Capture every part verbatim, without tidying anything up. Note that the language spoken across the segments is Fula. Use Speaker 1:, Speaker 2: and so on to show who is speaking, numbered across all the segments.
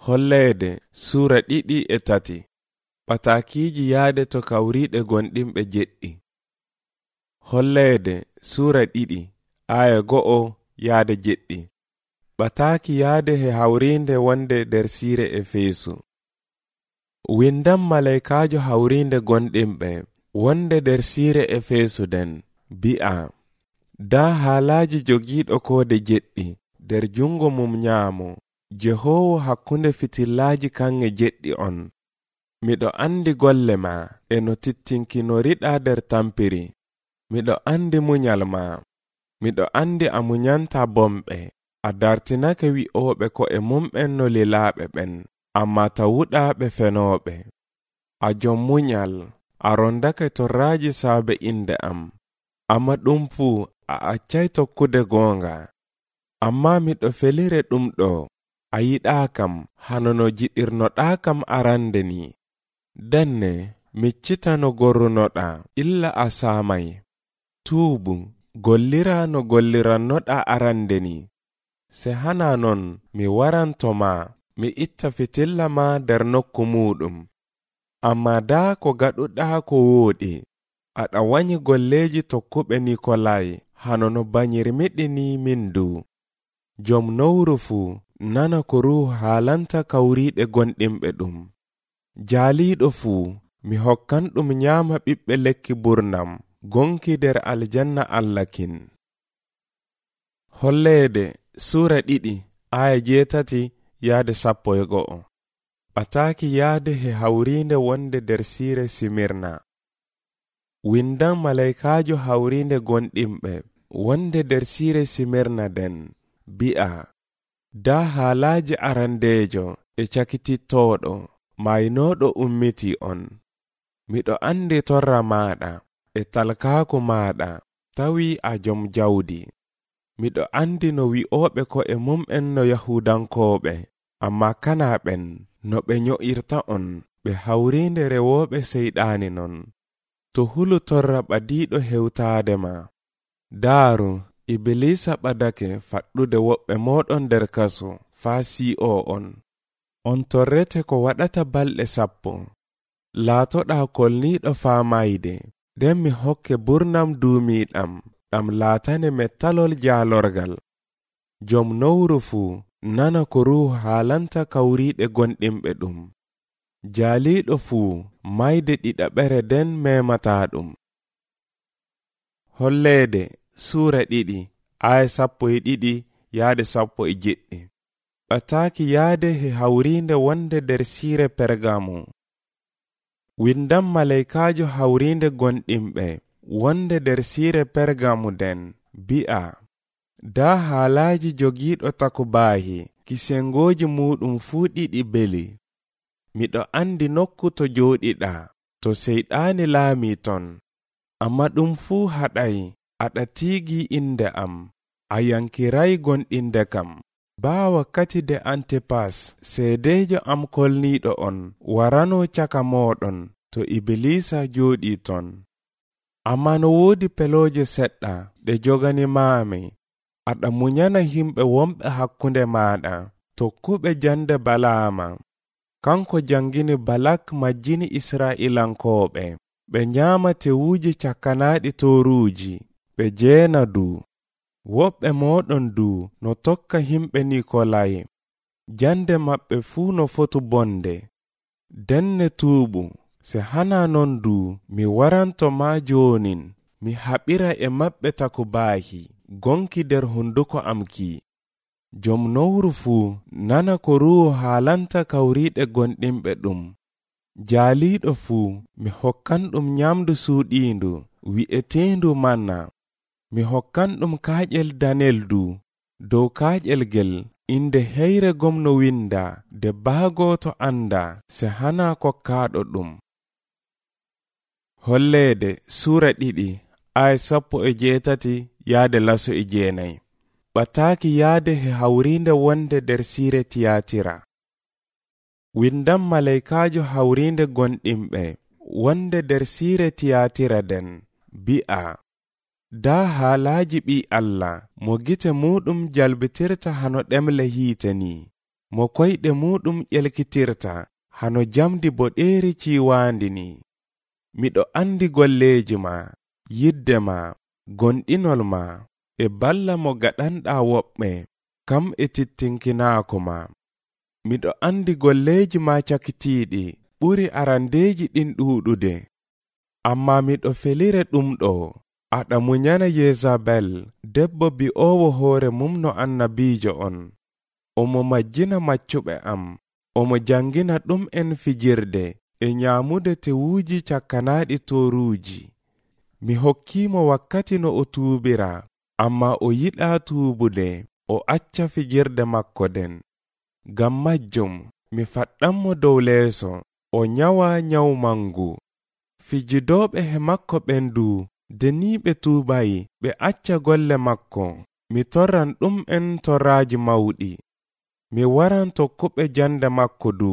Speaker 1: Holleede Suura ɗiɗi e tati. Ɓatakiiji yaade to kawriiɗe gonɗinɓe jeɗɗi. Holleede Suura ɗiɗi aya go'o yaade jeɗɗi. Ɓataaki yaade he hawriinde wonde nder siire Efeesu. Windam malaikaajo hawriinde gonɗinɓe wonde nder siire Efeesu den bi'a: daa haalaaji jogiiɗo koode jeɗɗi nder jungo mum nyaamo, Jehoowo hakkunde fitillaaji kanŋe jeɗɗi on. Miɗo andi golle ma e no tittinkinoriɗaa nder tampiri. Miɗo andi munyal ma. Miɗo andi a munyanta bomɓe. A dartinake wi'ooɓe ko e mumɓen no lilaaɓe ɓen, amma tawuɗaaɓe fenooɓe. A jom munyal, a rondake torraaji saabe inde am, amma ɗum fuu a accay tokkude goonga. Amma miɗo felire ɗum ɗo, a yiɗaa kam hano no jiɗirnoɗaa kam arande ni. Denne miccita no gorrunoɗaa illa a saamay. Tuubu, gollira no gollirannoɗaa arande ni. Se hana non mi waranto ma mi itta fitilla ma nder nokku muɗum. Amma daa ko gaɗuɗaa ko wooɗi. Aɗa wanyi golleeji tokkuɓe Nikolay hano no banyirmiɗini min du. Jom nowru fuu nana ko Ruuhu haalanta kawriiɗe gonɗinɓe ɗum. Jaaliiɗo fuu mi hokkan ɗum nyaama ɓiɓɓe lekki burnam gonki nder aljanna Allah kin. Holleede Suura ɗiɗi aya jeetati yaade sappo e go'o. Ɓataaki yaade he hawriinde wonde nder siire Simirna. Windam malaikaajo hawriinde gonɗinɓe wonde nder siire Simirna den bi'a: daa haalaaji arandeejo e cakitittooɗo maynooɗo ummiti on. Miɗo andi torra maaɗa e talkaaku maaɗa tawi a jom jawdi. Miɗo andi no wi'ooɓe ko e mum'en no Yahudankooɓe, amma kana ɓen no ɓe nyo'irta on ɓe hawriinde rewooɓe seyɗaani non. To hulu torra ɓadiiɗo hewtaade ma. Daaru Ibilisa ɓadake faɗɗude woɓɓe mooɗon nder kaso faa si'o on. On torrete ko waɗata balɗe sappo. Laatoɗaa kolniiɗo faamayde, nden mi hokke burnam duumiiɗam ɗam laatane mettalol jaalorgal. Jom nowru fuu nana ko Ruuhu haalanta kawriiɗe gonɗinɓe ɗum. Jaaliiɗo fuu mayde ɗiɗaɓere den memataa ɗum. Holleede Suura ɗiɗi aya sappo e ɗiɗi yaade sappo e jeɗɗi. Ɓataaki yaade he hawriinde wonde nder siire Pergamo. Windam malaikaajo hawriinde gonɗinɓe wonde nder siire Pergamo den bi'a: daa haalaaji jogiiɗo takubaahi kisengooji muɗum fuu ɗiɗi beli. Miɗo andi nokku to jooɗiɗaa, to seyɗaani laamii ton, amma ɗum fuu haɗay. Aɗa tiigi inde am, a yankiray gonɗinde kam. Baa wakkati de Antipas seedeejo am kolniiɗo on warano caka mooɗon to Ibilisa jooɗii ton. Amma no woodi pelooje seɗɗa ɗe jogani maami. Aɗa munyana himɓe wonɓe hakkunde maaɗa tokkuɓe jande Balaama. Kanko jangini Balak majjini Israa'ilankooɓe ɓe nyaama tewuuji cakkanaaɗi tooruuji ɓe jeena du. Woɓɓe mooɗon du no tokka himɓe Nikolay. Jande maɓɓe fuu no fotu bonde. Denne tuubu, se hana non du mi waranto ma joonin mi haɓira e maɓɓe takubaahi gonki nder hunduko am ki. Jom nowru fuu nana ko Ruuhu haalanta kawriiɗe gonɗinɓe ɗum. Jaaliiɗo fuu mi hokkan ɗum nyamdu suuɗiindu wi'eteendu manna. Mi hokkan ɗum kaaƴel daneldu. Dow kaaƴel gel inde heyre gom no winda de baagooto anda se hana kokkaaɗo ɗum. Holleede Suura ɗiɗi aya sappo e jeetati yaade laso e jeenay. Ɓataaki yaade he hawriinde wonde nder siire Tiyatira. Windam malaikaajo hawriinde gonɗinɓe wonde nder siire Tiyatira den bi'a: daa haalaaji ɓi Allah mo gite muɗum jalbitirta hano ɗemle hiite ni. mo koyɗe muɗum ƴelkitirta hano jamdi boɗeeri ciwaandi ni. Miɗo andi golleeji ma, yidde ma, gonɗinol ma, e balla mo gaɗanɗa woɓɓe, kam e tittinkinaako ma. Miɗo andi golleeji ma cakitiiɗi ɓuri arandeeji ɗin ɗuuɗude. Amma miɗo felire ɗum ɗo, aɗa munyana Yezabel, debbo bi'owo hoore mum no annabiijo on. Omo majjina maccuɓe am, omo jangina ɗum en fijirde e nyaamude tewuuji cakkanaaɗi tooruuji. Mi hokkiimo wakkati no o tuubira, amma o yiɗaa tuubude, o acca fijirde makko den. Ngam majjum mi faɗɗanmo dow leeso, o nyawa nyawu mangu. Fijidooɓe he makko ɓendu, deni ɓe tuubayi ɓe acca golle makko, mi torran ɗum en torraaji mawɗi. Mi waran tokkuɓe jande makko du.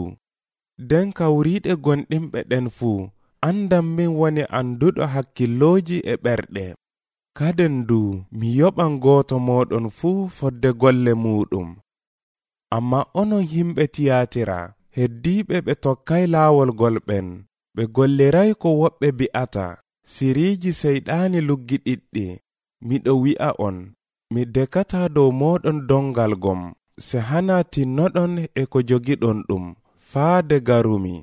Speaker 1: Den kawriiɗe gonɗinɓe ɗen fuu andam min woni anduɗo hakkillooji e ɓerɗe. Kaden du mi yoɓan gooto moɗon fuu fodde golle muɗum. Amma onon himɓe Tiyatira, heddiiɓe ɓe tokkay laawol golɓen, ɓe golliray ko woɓɓe bi'ata, siriiji seyɗaani luggiɗiɗɗi. Miɗo wi'a on, mi dekata dow moɗon dongal gom, se hana tinnoɗon e ko jogiɗon ɗum, faade garumi.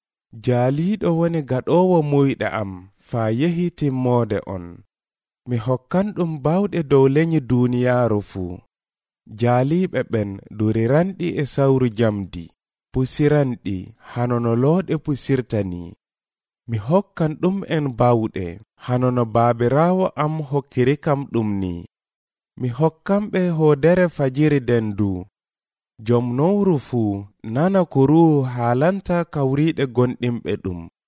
Speaker 1: Jaaliiɗo woni gaɗowo muyɗe am, faa yehi timmoode on. Mi hokkan ɗum bawɗe dow leñi duuniyaaru fuu. Jaaliiɓe ɓen duriranɗi e sawru jamdi, pusiranɗi hano no looɗe pusirta ni. Mi hokkan ɗum en bawɗe, hano no baabiraawo am hokkiri kam ɗum ni. Mi hokkan ɓe hoodere fajiri den du. Jom nowru fuu nana ko ruhu haalanta kawriiɗe gonɗinɓe ɗum.